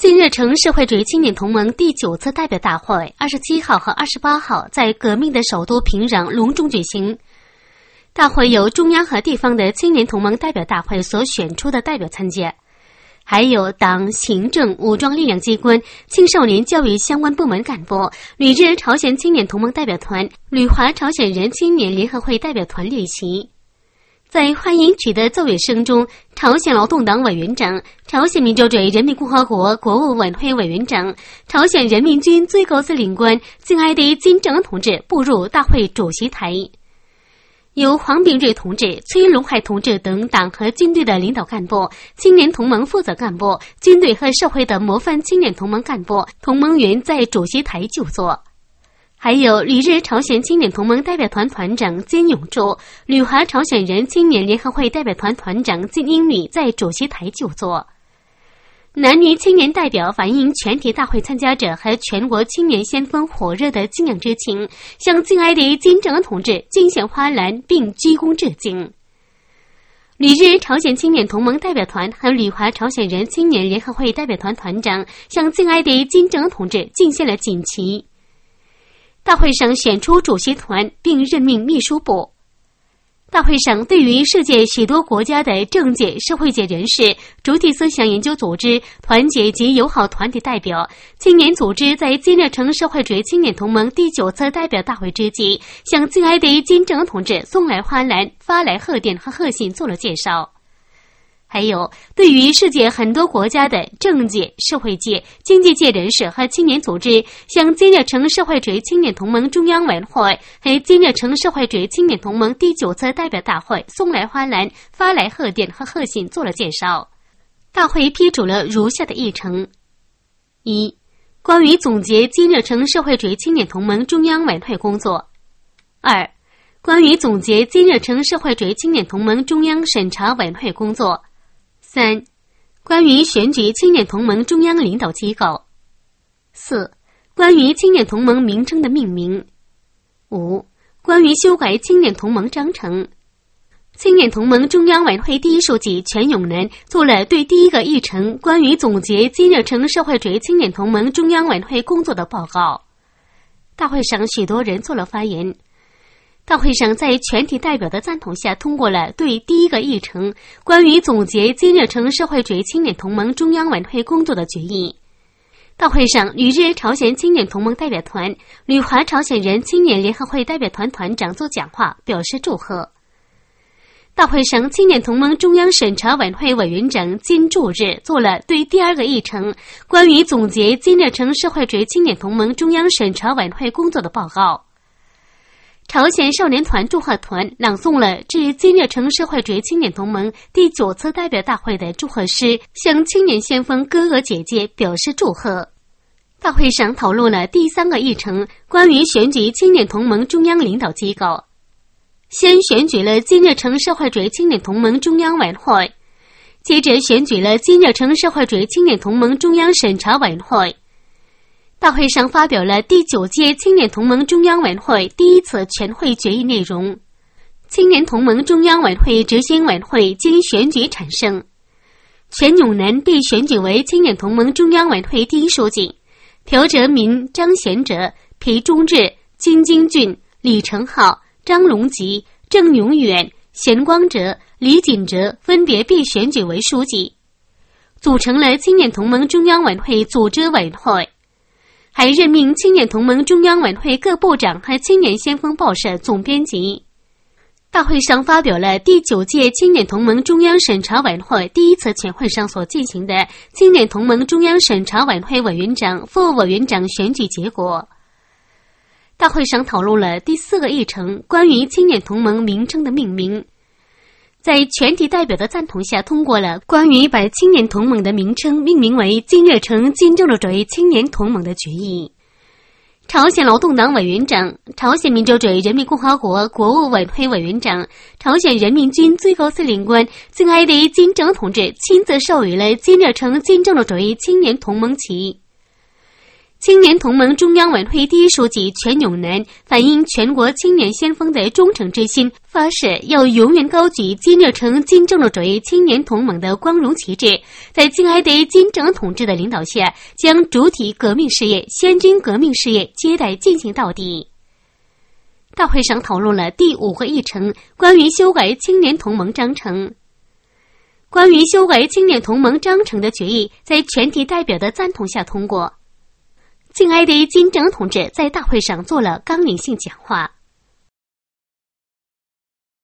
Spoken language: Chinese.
金日成社会主义青年同盟第9次代表大会27号和28号在革命的首都平壤隆重举行。大会由中央和地方的青年同盟代表大会所选出的代表参加，还有党、行政、武装力量机关、青少年教育相关部门干部、旅日朝鲜青年同盟代表团、旅华朝鲜人青年联合会代表团列席。在欢迎曲的奏乐声中，朝鲜劳动党委员长、朝鲜民主主义人民共和国国务委员会委员长、朝鲜人民军最高司令官敬爱的金正恩同志步入大会主席台。由黄秉瑞同志、崔龙海同志等党和军队的领导干部、青年同盟负责干部、军队和社会的模范青年同盟干部、同盟员在主席台就坐。还有旅日朝鲜青年同盟代表团团长金永柱、旅华朝鲜人青年联合会代表团团长金英女在主席台就坐。男女青年代表反映全体大会参加者和全国青年先锋火热的敬仰之情，向敬爱的金正恩同志敬献花篮并鞠躬致敬。旅日朝鲜青年同盟代表团和旅华朝鲜人青年联合会代表团团长向敬爱的金正恩同志敬献了锦旗。大会上选出主席团并任命秘书部。大会上对于世界许多国家的政界、社会界人士、主体思想研究组织、团结及友好团体代表、青年组织在金日成社会主义青年同盟第9次代表大会之际，向敬爱的金正恩同志送来花篮、发来贺电和贺信做了介绍。还有对于世界很多国家的政界、社会界、经济界人士和青年组织，向金日成社会主义青年同盟中央委员会和金日成社会主义青年同盟第9次代表大会送来花篮、发来贺电和贺信做了介绍。大会批准了如下的议程：一、关于总结金日成社会主义青年同盟中央委员会工作；二、关于总结金日成社会主义青年同盟中央审查委员会工作；三、关于选举青年同盟中央领导机构；四、关于青年同盟名称的命名；五、关于修改青年同盟章程。青年同盟中央委员会第一书记全永南做了对第一个议程关于总结金日成社会主义青年同盟中央委员会工作的报告。大会上许多人做了发言。大会上在全体代表的赞同下通过了对第一个议程关于总结金日成社会主义青年同盟中央委员会工作的决议。大会上，旅日朝鲜青年同盟代表团、旅华朝鲜人青年联合会代表团团长做讲话，表示祝贺。大会上，青年同盟中央审查委员会委员长金柱日做了对第二个议程关于总结金日成社会主义青年同盟中央审查委员会工作的报告。朝鲜少年团祝贺团朗诵了致金日成社会主义青年同盟第9次代表大会的祝贺诗，向青年先锋哥哥姐姐表示祝贺。大会上讨论了第3个议程关于选举青年同盟中央领导机构。先选举了金日成社会主义青年同盟中央委员会，接着选举了金日成社会主义青年同盟中央审查委员会。大会上发表了第9届青年同盟中央委员会第1次全会决议内容。青年同盟中央委员会执行委员会经选举产生，全永南被选举为青年同盟中央委员会第1书记，朴哲民、张贤哲、裴忠志、金京俊、李成浩、张龙吉、郑永远、贤光哲、李锦哲分别被选举为书记，组成了青年同盟中央委员会组织委员会，还任命青年同盟中央委员会各部长和青年先锋报社总编辑。大会上发表了第9届青年同盟中央审查委员会第1次全会上所进行的青年同盟中央审查委员会委员长、副委员长选举结果。大会上讨论了第4个议程关于青年同盟名称的命名。在全体代表的赞同下通过了关于把青年同盟的名称命名为金日成金正日主义青年同盟的决议。朝鲜劳动党委员长、朝鲜民主主义人民共和国国务委员会委员长、朝鲜人民军最高司令官敬爱的金正恩同志亲自授予了金日成金正日主义青年同盟旗。 青年同盟中央委员会第一书记全永南反映全国青年先锋的忠诚之心，发誓要永远高举金日成金正日主义青年同盟的光荣旗帜，在敬爱的金正恩同志的领导下，将主体革命事业、先军革命事业接待进行到底。大会上讨论了第5个议程，关于修改青年同盟章程。关于修改青年同盟章程的决议在全体代表的赞同下通过。敬爱的金正恩同志在大会上做了纲领性讲话。